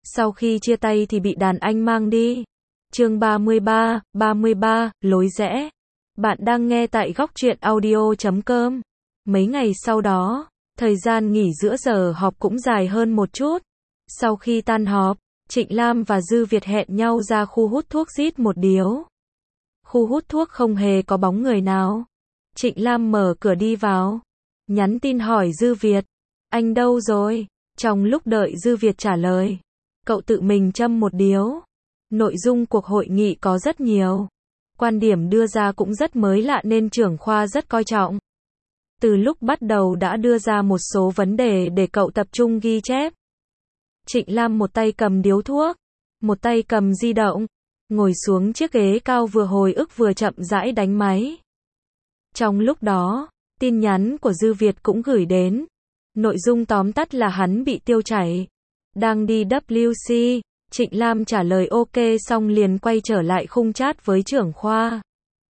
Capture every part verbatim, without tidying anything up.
Sau khi chia tay thì bị đàn anh mang đi. Chương ba mươi ba, ba mươi ba, lối rẽ. Bạn đang nghe tại góc truyện audio chấm com. Mấy ngày sau đó, thời gian nghỉ giữa giờ họp cũng dài hơn một chút. Sau khi tan họp, Trịnh Lam và Dư Việt hẹn nhau ra khu hút thuốc rít một điếu. Khu hút thuốc không hề có bóng người nào. Trịnh Lam mở cửa đi vào, nhắn tin hỏi Dư Việt, anh đâu rồi? Trong lúc đợi Dư Việt trả lời, cậu tự mình châm một điếu. Nội dung cuộc hội nghị có rất nhiều. Quan điểm đưa ra cũng rất mới lạ nên trưởng khoa rất coi trọng. Từ lúc bắt đầu đã đưa ra một số vấn đề để cậu tập trung ghi chép. Trịnh Lam một tay cầm điếu thuốc, một tay cầm di động, ngồi xuống chiếc ghế cao vừa hồi ức vừa chậm rãi đánh máy. Trong lúc đó, tin nhắn của Dư Việt cũng gửi đến. Nội dung tóm tắt là hắn bị tiêu chảy. Đang đi W C, Trịnh Lam trả lời ok xong liền quay trở lại khung chat với trưởng khoa.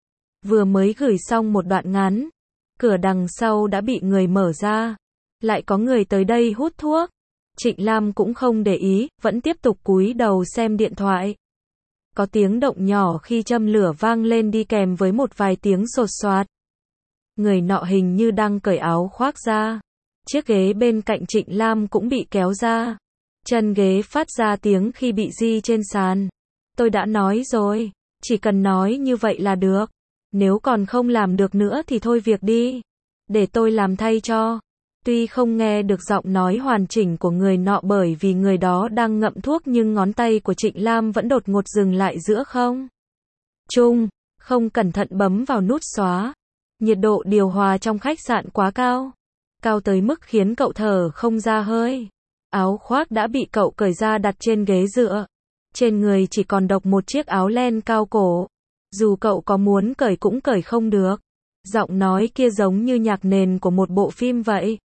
Vừa mới gửi xong một đoạn ngắn, cửa đằng sau đã bị người mở ra. Lại có người tới đây hút thuốc. Trịnh Lam cũng không để ý, vẫn tiếp tục cúi đầu xem điện thoại. Có tiếng động nhỏ khi châm lửa vang lên đi kèm với một vài tiếng sột soạt. Người nọ hình như đang cởi áo khoác ra. Chiếc ghế bên cạnh Trịnh Lam cũng bị kéo ra. Chân ghế phát ra tiếng khi bị di trên sàn. Tôi đã nói rồi, chỉ cần nói như vậy là được. Nếu còn không làm được nữa thì thôi việc đi. Để tôi làm thay cho. Tuy không nghe được giọng nói hoàn chỉnh của người nọ bởi vì người đó đang ngậm thuốc nhưng ngón tay của Trịnh Lam vẫn đột ngột dừng lại giữa không trung, không cẩn thận bấm vào nút xóa. Nhiệt độ điều hòa trong khách sạn quá cao. Cao tới mức khiến cậu thở không ra hơi. Áo khoác đã bị cậu cởi ra đặt trên ghế dựa. Trên người chỉ còn độc một chiếc áo len cao cổ. Dù cậu có muốn cởi cũng cởi không được. Giọng nói kia giống như nhạc nền của một bộ phim vậy.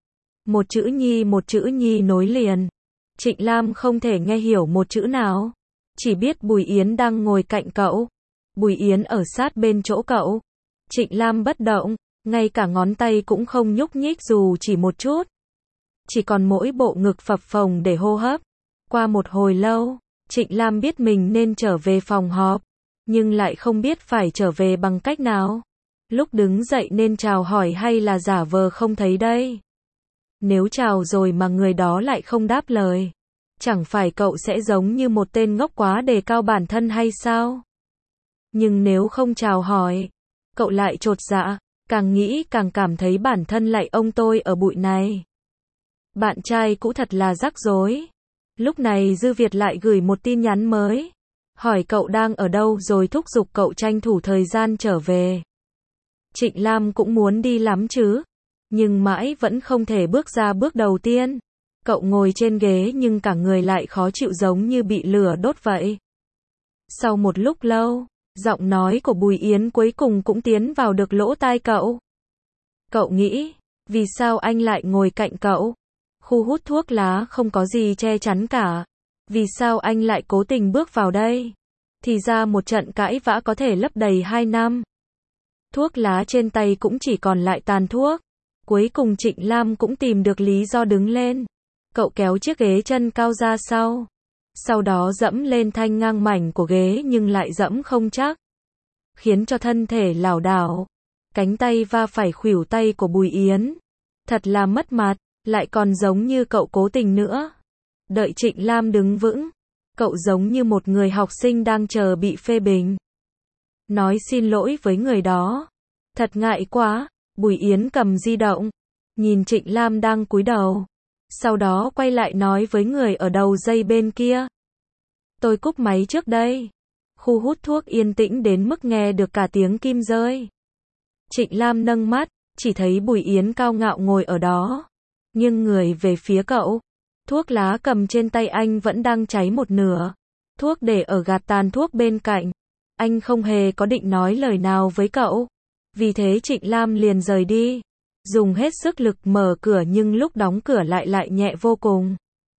Một chữ nhi một chữ nhi nối liền. Trịnh Lam không thể nghe hiểu một chữ nào. Chỉ biết Bùi Yến đang ngồi cạnh cậu. Bùi Yến ở sát bên chỗ cậu. Trịnh Lam bất động, ngay cả ngón tay cũng không nhúc nhích dù chỉ một chút. Chỉ còn mỗi bộ ngực phập phồng để hô hấp. Qua một hồi lâu, Trịnh Lam biết mình nên trở về phòng họp, nhưng lại không biết phải trở về bằng cách nào. Lúc đứng dậy nên chào hỏi hay là giả vờ không thấy đây. Nếu chào rồi mà người đó lại không đáp lời, chẳng phải cậu sẽ giống như một tên ngốc quá đề cao bản thân hay sao? Nhưng nếu không chào hỏi, cậu lại chột dạ, càng nghĩ càng cảm thấy bản thân lại ông tôi ở bụi này. Bạn trai cũ thật là rắc rối. Lúc này Dư Việt lại gửi một tin nhắn mới, hỏi cậu đang ở đâu rồi thúc giục cậu tranh thủ thời gian trở về. Trịnh Lam cũng muốn đi lắm chứ, nhưng mãi vẫn không thể bước ra bước đầu tiên. Cậu ngồi trên ghế nhưng cả người lại khó chịu giống như bị lửa đốt vậy. Sau một lúc lâu, giọng nói của Bùi Yến cuối cùng cũng tiến vào được lỗ tai cậu. Cậu nghĩ, vì sao anh lại ngồi cạnh cậu? Khu hút thuốc lá không có gì che chắn cả. Vì sao anh lại cố tình bước vào đây? Thì ra một trận cãi vã có thể lấp đầy hai năm. Thuốc lá trên tay cũng chỉ còn lại tàn thuốc. Cuối cùng Trịnh Lam cũng tìm được lý do đứng lên. Cậu kéo chiếc ghế chân cao ra sau. Sau đó dẫm lên thanh ngang mảnh của ghế nhưng lại dẫm không chắc, khiến cho thân thể lảo đảo. Cánh tay va phải khuỷu tay của Bùi Yến. Thật là mất mặt, lại còn giống như cậu cố tình nữa. Đợi Trịnh Lam đứng vững, cậu giống như một người học sinh đang chờ bị phê bình. Nói xin lỗi với người đó. Thật ngại quá. Bùi Yến cầm di động, nhìn Trịnh Lam đang cúi đầu. Sau đó quay lại nói với người ở đầu dây bên kia. Tôi cúp máy trước đây. Khu hút thuốc yên tĩnh đến mức nghe được cả tiếng kim rơi. Trịnh Lam nâng mắt, chỉ thấy Bùi Yến cao ngạo ngồi ở đó, nghiêng người về phía cậu. Thuốc lá cầm trên tay anh vẫn đang cháy một nửa. Thuốc để ở gạt tàn thuốc bên cạnh. Anh không hề có định nói lời nào với cậu. Vì thế Trịnh Lam liền rời đi. Dùng hết sức lực mở cửa nhưng lúc đóng cửa lại lại nhẹ vô cùng.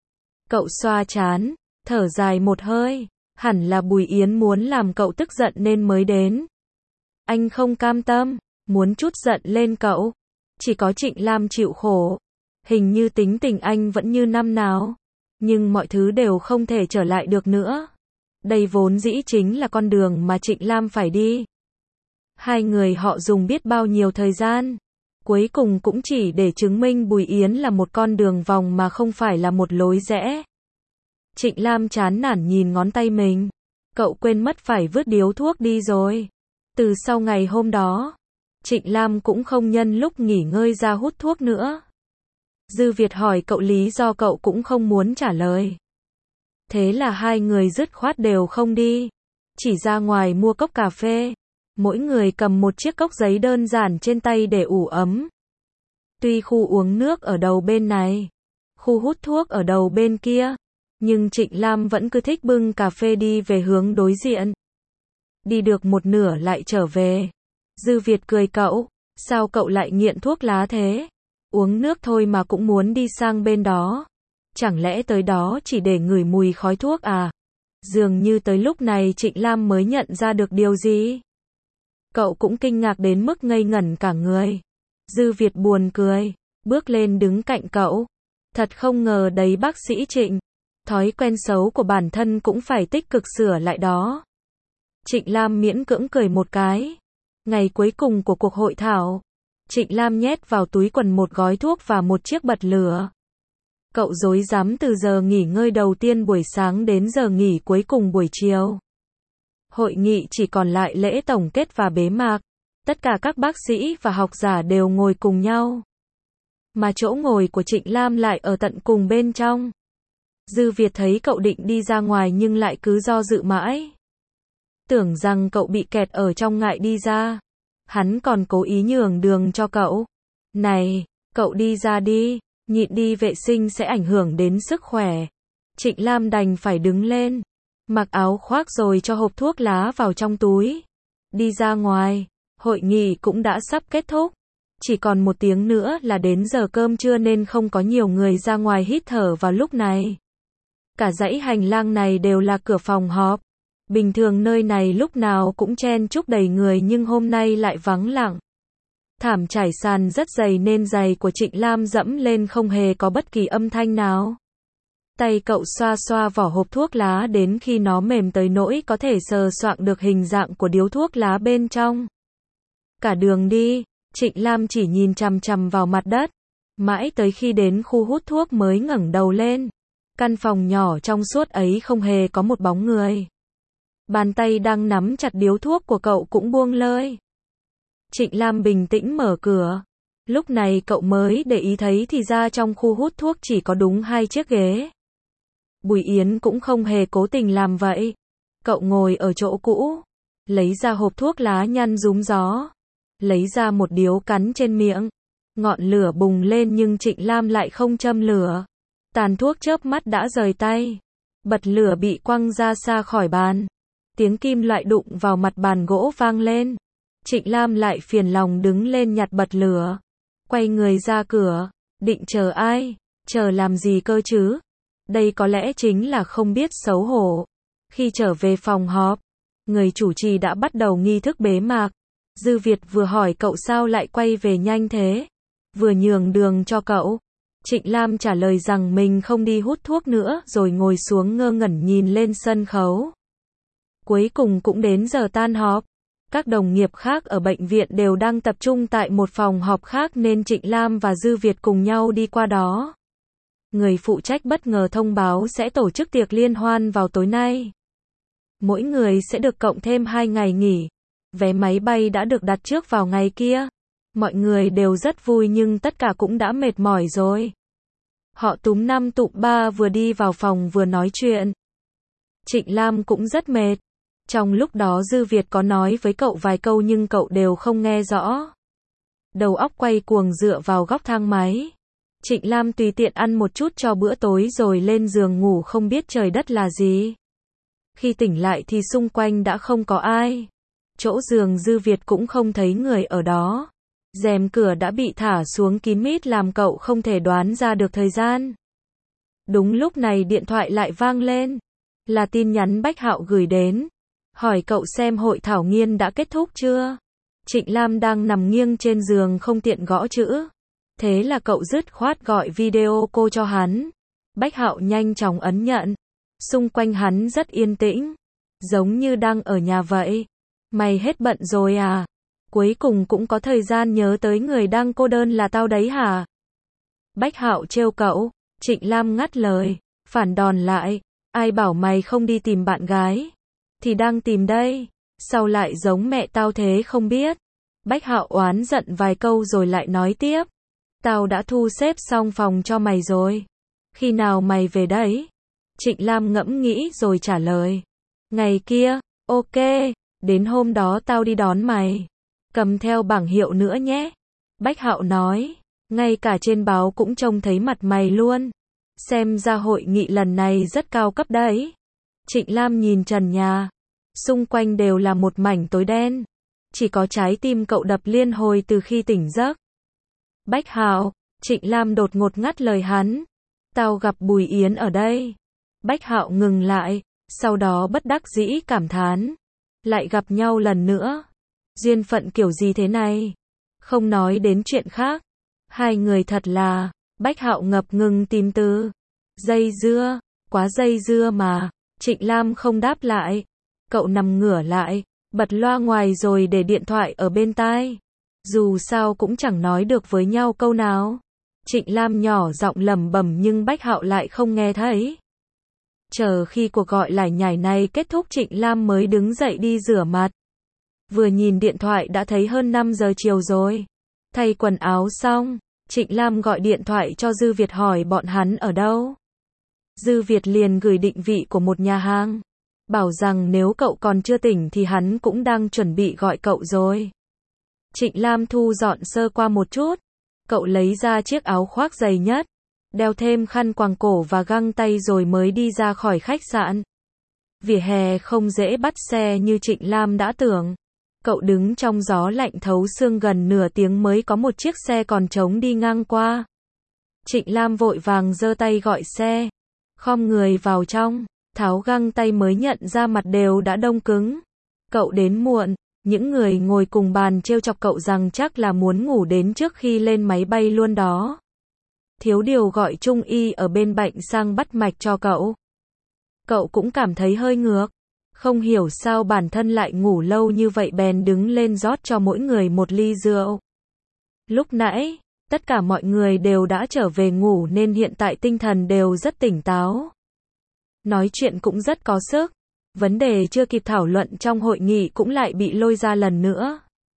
Cậu xoa trán, thở dài một hơi. Hẳn là Bùi Yến muốn làm cậu tức giận nên mới đến. Anh không cam tâm, muốn trút giận lên cậu. Chỉ có Trịnh Lam chịu khổ. Hình như tính tình anh vẫn như năm nào. Nhưng mọi thứ đều không thể trở lại được nữa. Đây vốn dĩ chính là con đường mà Trịnh Lam phải đi. Hai người họ dùng biết bao nhiêu thời gian. Cuối cùng cũng chỉ để chứng minh Bùi Yến là một con đường vòng mà không phải là một lối rẽ. Trịnh Lam chán nản nhìn ngón tay mình. Cậu quên mất phải vứt điếu thuốc đi rồi. Từ sau ngày hôm đó, Trịnh Lam cũng không nhân lúc nghỉ ngơi ra hút thuốc nữa. Dư Việt hỏi cậu lý do, cậu cũng không muốn trả lời. Thế là hai người dứt khoát đều không đi. Chỉ ra ngoài mua cốc cà phê. Mỗi người cầm một chiếc cốc giấy đơn giản trên tay để ủ ấm. Tuy khu uống nước ở đầu bên này, khu hút thuốc ở đầu bên kia, nhưng Trịnh Lam vẫn cứ thích bưng cà phê đi về hướng đối diện. Đi được một nửa lại trở về. Dư Việt cười cậu, sao cậu lại nghiện thuốc lá thế? Uống nước thôi mà cũng muốn đi sang bên đó. Chẳng lẽ tới đó chỉ để ngửi mùi khói thuốc à? Dường như tới lúc này Trịnh Lam mới nhận ra được điều gì. Cậu cũng kinh ngạc đến mức ngây ngẩn cả người. Dư Việt buồn cười, bước lên đứng cạnh cậu. Thật không ngờ đấy bác sĩ Trịnh. Thói quen xấu của bản thân cũng phải tích cực sửa lại đó. Trịnh Lam miễn cưỡng cười một cái. Ngày cuối cùng của cuộc hội thảo, Trịnh Lam nhét vào túi quần một gói thuốc và một chiếc bật lửa. Cậu rối rắm từ giờ nghỉ ngơi đầu tiên buổi sáng đến giờ nghỉ cuối cùng buổi chiều. Hội nghị chỉ còn lại lễ tổng kết và bế mạc. Tất cả các bác sĩ và học giả đều ngồi cùng nhau. Mà chỗ ngồi của Trịnh Lam lại ở tận cùng bên trong. Dư Việt thấy cậu định đi ra ngoài nhưng lại cứ do dự mãi. Tưởng rằng cậu bị kẹt ở trong ngại đi ra. Hắn còn cố ý nhường đường cho cậu. Này, cậu đi ra đi, nhịn đi vệ sinh sẽ ảnh hưởng đến sức khỏe. Trịnh Lam đành phải đứng lên, mặc áo khoác rồi cho hộp thuốc lá vào trong túi. Đi ra ngoài, hội nghị cũng đã sắp kết thúc. Chỉ còn một tiếng nữa là đến giờ cơm trưa nên không có nhiều người ra ngoài hít thở vào lúc này. Cả dãy hành lang này đều là cửa phòng họp. Bình thường nơi này lúc nào cũng chen chúc đầy người nhưng hôm nay lại vắng lặng. Thảm trải sàn rất dày nên giày của Trịnh Lam dẫm lên không hề có bất kỳ âm thanh nào. Tay cậu xoa xoa vỏ hộp thuốc lá đến khi nó mềm tới nỗi có thể sờ soạng được hình dạng của điếu thuốc lá bên trong. Cả đường đi, Trịnh Lam chỉ nhìn chằm chằm vào mặt đất. Mãi tới khi đến khu hút thuốc mới ngẩng đầu lên. Căn phòng nhỏ trong suốt ấy không hề có một bóng người. Bàn tay đang nắm chặt điếu thuốc của cậu cũng buông lơi. Trịnh Lam bình tĩnh mở cửa. Lúc này cậu mới để ý thấy thì ra trong khu hút thuốc chỉ có đúng hai chiếc ghế. Bùi Yến cũng không hề cố tình làm vậy. Cậu ngồi ở chỗ cũ, lấy ra hộp thuốc lá nhăn rúm gió, lấy ra một điếu cắn trên miệng. Ngọn lửa bùng lên nhưng Trịnh Lam lại không châm lửa. Tàn thuốc chớp mắt đã rời tay. Bật lửa bị quăng ra xa khỏi bàn. Tiếng kim loại đụng vào mặt bàn gỗ vang lên. Trịnh Lam lại phiền lòng đứng lên nhặt bật lửa. Quay người ra cửa. Định chờ ai? Chờ làm gì cơ chứ? Đây có lẽ chính là không biết xấu hổ. Khi trở về phòng họp, người chủ trì đã bắt đầu nghi thức bế mạc. Dư Việt vừa hỏi cậu sao lại quay về nhanh thế, vừa nhường đường cho cậu. Trịnh Lam trả lời rằng mình không đi hút thuốc nữa rồi ngồi xuống ngơ ngẩn nhìn lên sân khấu. Cuối cùng cũng đến giờ tan họp. Các đồng nghiệp khác ở bệnh viện đều đang tập trung tại một phòng họp khác nên Trịnh Lam và Dư Việt cùng nhau đi qua đó. Người phụ trách bất ngờ thông báo sẽ tổ chức tiệc liên hoan vào tối nay. Mỗi người sẽ được cộng thêm hai ngày nghỉ. Vé máy bay đã được đặt trước vào ngày kia. Mọi người đều rất vui nhưng tất cả cũng đã mệt mỏi rồi. Họ túm năm tụm ba vừa đi vào phòng vừa nói chuyện. Trịnh Lam cũng rất mệt. Trong lúc đó Dư Việt có nói với cậu vài câu nhưng cậu đều không nghe rõ. Đầu óc quay cuồng dựa vào góc thang máy. Trịnh Lam tùy tiện ăn một chút cho bữa tối rồi lên giường ngủ không biết trời đất là gì. Khi tỉnh lại thì xung quanh đã không có ai. Chỗ giường Dư Việt cũng không thấy người ở đó. Rèm cửa đã bị thả xuống kín mít làm cậu không thể đoán ra được thời gian. Đúng lúc này điện thoại lại vang lên. Là tin nhắn Bách Hạo gửi đến. Hỏi cậu xem hội thảo nghiên đã kết thúc chưa? Trịnh Lam đang nằm nghiêng trên giường không tiện gõ chữ. Thế là cậu dứt khoát gọi video cô cho hắn. Bách Hạo nhanh chóng ấn nhận. Xung quanh hắn rất yên tĩnh, giống như đang ở nhà vậy. Mày hết bận rồi à? Cuối cùng cũng có thời gian nhớ tới người đang cô đơn là tao đấy hả? Bách Hạo trêu cậu. Trịnh Lam ngắt lời, phản đòn lại, ai bảo mày không đi tìm bạn gái? Thì đang tìm đây, sao lại giống mẹ tao thế không biết? Bách Hạo oán giận vài câu rồi lại nói tiếp, tao đã thu xếp xong phòng cho mày rồi. Khi nào mày về đấy? Trịnh Lam ngẫm nghĩ rồi trả lời, ngày kia, ok, đến hôm đó tao đi đón mày. Cầm theo bảng hiệu nữa nhé. Bách Hạo nói, ngay cả trên báo cũng trông thấy mặt mày luôn. Xem ra hội nghị lần này rất cao cấp đấy. Trịnh Lam nhìn trần nhà. Xung quanh đều là một mảnh tối đen. Chỉ có trái tim cậu đập liên hồi từ khi tỉnh giấc. Bách Hạo, Trịnh Lam đột ngột ngắt lời hắn. Tao gặp Bùi Yến ở đây. Bách Hạo ngừng lại, sau đó bất đắc dĩ cảm thán. Lại gặp nhau lần nữa. Duyên phận kiểu gì thế này? Không nói đến chuyện khác. Hai người thật là, Bách Hạo ngập ngừng tìm từ. Dây dưa, quá dây dưa mà. Trịnh Lam không đáp lại. Cậu nằm ngửa lại, bật loa ngoài rồi để điện thoại ở bên tai. Dù sao cũng chẳng nói được với nhau câu nào. Trịnh Lam nhỏ giọng lẩm bẩm nhưng Bách Hạo lại không nghe thấy. Chờ khi cuộc gọi lải nhải này kết thúc Trịnh Lam mới đứng dậy đi rửa mặt. Vừa nhìn điện thoại đã thấy hơn năm giờ chiều rồi. Thay quần áo xong, Trịnh Lam gọi điện thoại cho Dư Việt hỏi bọn hắn ở đâu. Dư Việt liền gửi định vị của một nhà hàng. Bảo rằng nếu cậu còn chưa tỉnh thì hắn cũng đang chuẩn bị gọi cậu rồi. Trịnh Lam thu dọn sơ qua một chút. Cậu lấy ra chiếc áo khoác dày nhất, đeo thêm khăn quàng cổ và găng tay rồi mới đi ra khỏi khách sạn. Vỉa hè không dễ bắt xe như Trịnh Lam đã tưởng. Cậu đứng trong gió lạnh thấu xương gần nửa tiếng mới có một chiếc xe còn trống đi ngang qua. Trịnh Lam vội vàng giơ tay gọi xe, khom người vào trong, tháo găng tay mới nhận ra mặt đều đã đông cứng. Cậu đến muộn, những người ngồi cùng bàn trêu chọc cậu rằng chắc là muốn ngủ đến trước khi lên máy bay luôn đó. Thiếu điều gọi trung y ở bên bệnh sang bắt mạch cho cậu. Cậu cũng cảm thấy hơi ngược. Không hiểu sao bản thân lại ngủ lâu như vậy bèn đứng lên rót cho mỗi người một ly rượu. Lúc nãy, tất cả mọi người đều đã trở về ngủ nên hiện tại tinh thần đều rất tỉnh táo. Nói chuyện cũng rất có sức. Vấn đề chưa kịp thảo luận trong hội nghị cũng lại bị lôi ra lần nữa.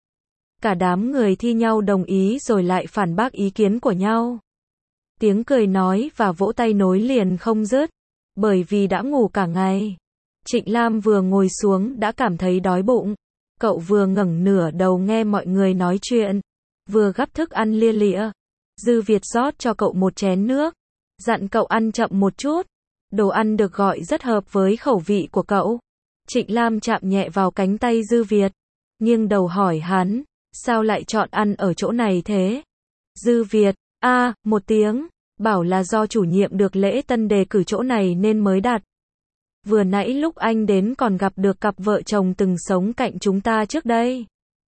Cả đám người thi nhau đồng ý rồi lại phản bác ý kiến của nhau. Tiếng cười nói và vỗ tay nối liền không dứt. Bởi vì đã ngủ cả ngày. Trịnh Lam vừa ngồi xuống đã cảm thấy đói bụng. Cậu vừa ngẩng nửa đầu nghe mọi người nói chuyện, vừa gắp thức ăn lia lịa. Dư Việt rót cho cậu một chén nước, dặn cậu ăn chậm một chút. Đồ ăn được gọi rất hợp với khẩu vị của cậu. Trịnh Lam chạm nhẹ vào cánh tay Dư Việt, nghiêng đầu hỏi hắn, sao lại chọn ăn ở chỗ này thế? Dư Việt, a, à, một tiếng, bảo là do chủ nhiệm được lễ tân đề cử chỗ này nên mới đặt. Vừa nãy lúc anh đến còn gặp được cặp vợ chồng từng sống cạnh chúng ta trước đây.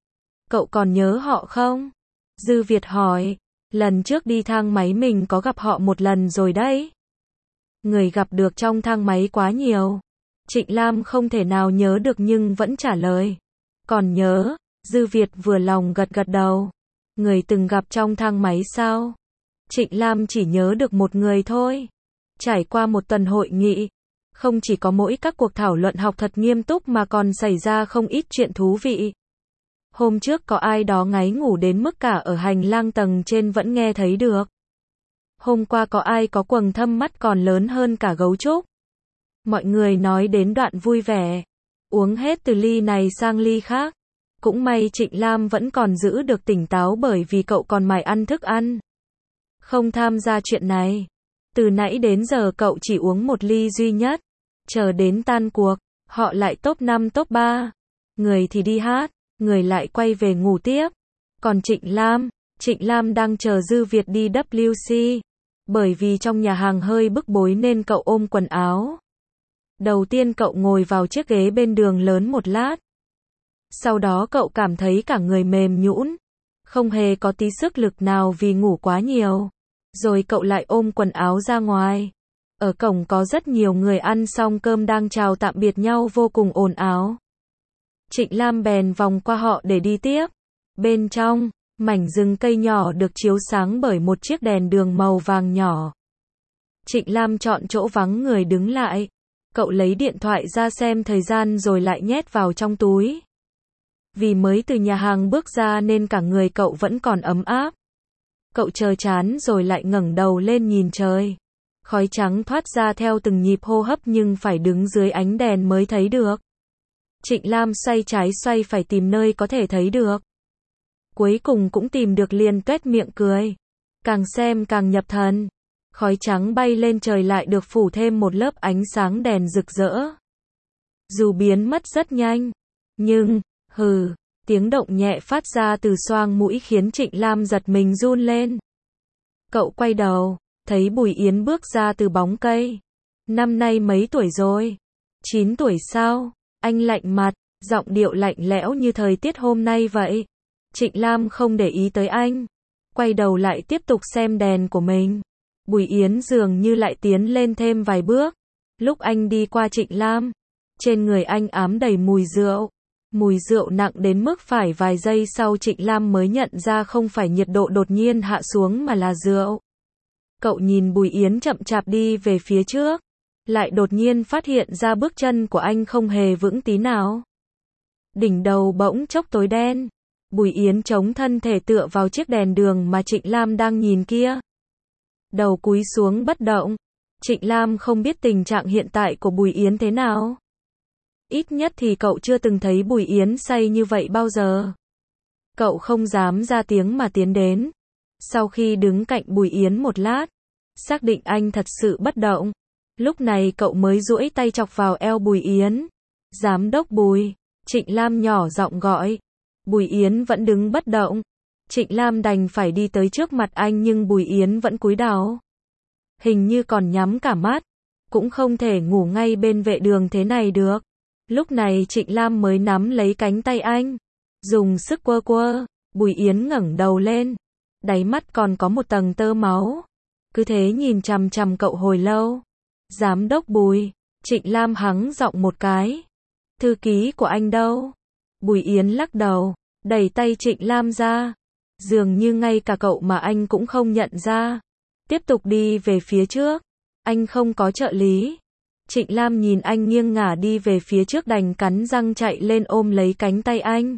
Cậu còn nhớ họ không? Dư Việt hỏi, lần trước đi thang máy mình có gặp họ một lần rồi đấy. Người gặp được trong thang máy quá nhiều. Trịnh Lam không thể nào nhớ được nhưng vẫn trả lời. Còn nhớ, Dư Việt vừa lòng gật gật đầu. Người từng gặp trong thang máy sao? Trịnh Lam chỉ nhớ được một người thôi. Trải qua một tuần hội nghị, không chỉ có mỗi các cuộc thảo luận học thật nghiêm túc mà còn xảy ra không ít chuyện thú vị. Hôm trước có ai đó ngáy ngủ đến mức cả ở hành lang tầng trên vẫn nghe thấy được. Hôm qua có ai có quầng thâm mắt còn lớn hơn cả gấu trúc. Mọi người nói đến đoạn vui vẻ, uống hết từ ly này sang ly khác. Cũng may Trịnh Lam vẫn còn giữ được tỉnh táo bởi vì cậu còn mải ăn thức ăn. Không tham gia chuyện này. Từ nãy đến giờ cậu chỉ uống một ly duy nhất. Chờ đến tan cuộc, họ lại top năm top ba. Người thì đi hát, người lại quay về ngủ tiếp. Còn Trịnh Lam, Trịnh Lam đang chờ Dư Việt đi W C. Bởi vì trong nhà hàng hơi bức bối nên cậu ôm quần áo. Đầu tiên cậu ngồi vào chiếc ghế bên đường lớn một lát. Sau đó cậu cảm thấy cả người mềm nhũn, không hề có tí sức lực nào vì ngủ quá nhiều. Rồi cậu lại ôm quần áo ra ngoài. Ở cổng có rất nhiều người ăn xong cơm đang chào tạm biệt nhau vô cùng ồn ào. Trịnh Lam bèn vòng qua họ để đi tiếp. Bên trong, mảnh rừng cây nhỏ được chiếu sáng bởi một chiếc đèn đường màu vàng nhỏ. Trịnh Lam chọn chỗ vắng người đứng lại. Cậu lấy điện thoại ra xem thời gian rồi lại nhét vào trong túi. Vì mới từ nhà hàng bước ra nên cả người cậu vẫn còn ấm áp. Cậu chờ chán rồi lại ngẩng đầu lên nhìn trời. Khói trắng thoát ra theo từng nhịp hô hấp nhưng phải đứng dưới ánh đèn mới thấy được. Trịnh Lam xoay trái xoay phải tìm nơi có thể thấy được. Cuối cùng cũng tìm được liền tuét miệng cười. Càng xem càng nhập thần. Khói trắng bay lên trời lại được phủ thêm một lớp ánh sáng đèn rực rỡ. Dù biến mất rất nhanh, nhưng, hừ, tiếng động nhẹ phát ra từ xoang mũi khiến Trịnh Lam giật mình run lên. Cậu quay đầu, thấy Bùi Yến bước ra từ bóng cây. Năm nay mấy tuổi rồi? Chín tuổi sao? Anh lạnh mặt, giọng điệu lạnh lẽo như thời tiết hôm nay vậy. Trịnh Lam không để ý tới anh. Quay đầu lại tiếp tục xem đèn của mình. Bùi Yến dường như lại tiến lên thêm vài bước. Lúc anh đi qua Trịnh Lam, trên người anh ám đầy mùi rượu. Mùi rượu nặng đến mức phải vài giây sau Trịnh Lam mới nhận ra không phải nhiệt độ đột nhiên hạ xuống mà là rượu. Cậu nhìn Bùi Yến chậm chạp đi về phía trước, lại đột nhiên phát hiện ra bước chân của anh không hề vững tí nào. Đỉnh đầu bỗng chốc tối đen. Bùi Yến chống thân thể tựa vào chiếc đèn đường mà Trịnh Lam đang nhìn kia. Đầu cúi xuống bất động. Trịnh Lam không biết tình trạng hiện tại của Bùi Yến thế nào. Ít nhất thì cậu chưa từng thấy Bùi Yến say như vậy bao giờ. Cậu không dám ra tiếng mà tiến đến. Sau khi đứng cạnh Bùi Yến một lát, xác định anh thật sự bất động. Lúc này cậu mới duỗi tay chọc vào eo Bùi Yến. Giám đốc Bùi, Trịnh Lam nhỏ giọng gọi. Bùi Yến vẫn đứng bất động. Trịnh Lam đành phải đi tới trước mặt anh nhưng Bùi Yến vẫn cúi đầu. Hình như còn nhắm cả mắt. Cũng không thể ngủ ngay bên vệ đường thế này được. Lúc này Trịnh Lam mới nắm lấy cánh tay anh. Dùng sức quơ quơ. Bùi Yến ngẩng đầu lên. Đáy mắt còn có một tầng tơ máu. Cứ thế nhìn chằm chằm cậu hồi lâu. Giám đốc Bùi. Trịnh Lam hắng giọng một cái. Thư ký của anh đâu? Bùi Yến lắc đầu. Đẩy tay Trịnh Lam ra. Dường như ngay cả cậu mà anh cũng không nhận ra. Tiếp tục đi về phía trước. Anh không có trợ lý. Trịnh Lam nhìn anh nghiêng ngả đi về phía trước đành cắn răng chạy lên ôm lấy cánh tay anh.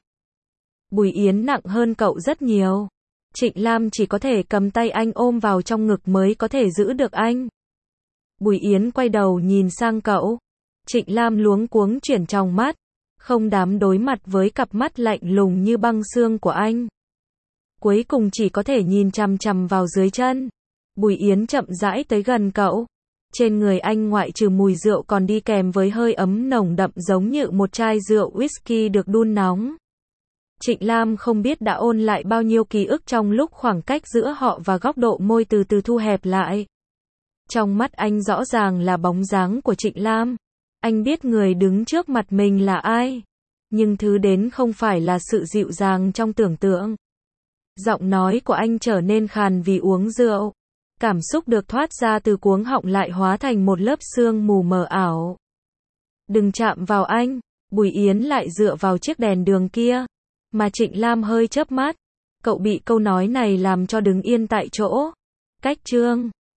Bùi Yến nặng hơn cậu rất nhiều. Trịnh Lam chỉ có thể cầm tay anh ôm vào trong ngực mới có thể giữ được anh. Bùi Yến quay đầu nhìn sang cậu. Trịnh Lam luống cuống chuyển tròng mắt. Không dám đối mặt với cặp mắt lạnh lùng như băng xương của anh. Cuối cùng chỉ có thể nhìn chằm chằm vào dưới chân. Bùi Yến chậm rãi tới gần cậu. Trên người anh ngoại trừ mùi rượu còn đi kèm với hơi ấm nồng đậm giống như một chai rượu whisky được đun nóng. Trịnh Lam không biết đã ôn lại bao nhiêu ký ức trong lúc khoảng cách giữa họ và góc độ môi từ từ thu hẹp lại. Trong mắt anh rõ ràng là bóng dáng của Trịnh Lam. Anh biết người đứng trước mặt mình là ai. Nhưng thứ đến không phải là sự dịu dàng trong tưởng tượng. Giọng nói của anh trở nên khàn vì uống rượu. Cảm xúc được thoát ra từ cuống họng lại hóa thành một lớp sương mù mờ ảo. Đừng chạm vào anh. Bùi Yến lại dựa vào chiếc đèn đường kia. Mà Trịnh Lam hơi chớp mắt. Cậu bị câu nói này làm cho đứng yên tại chỗ. Cách chương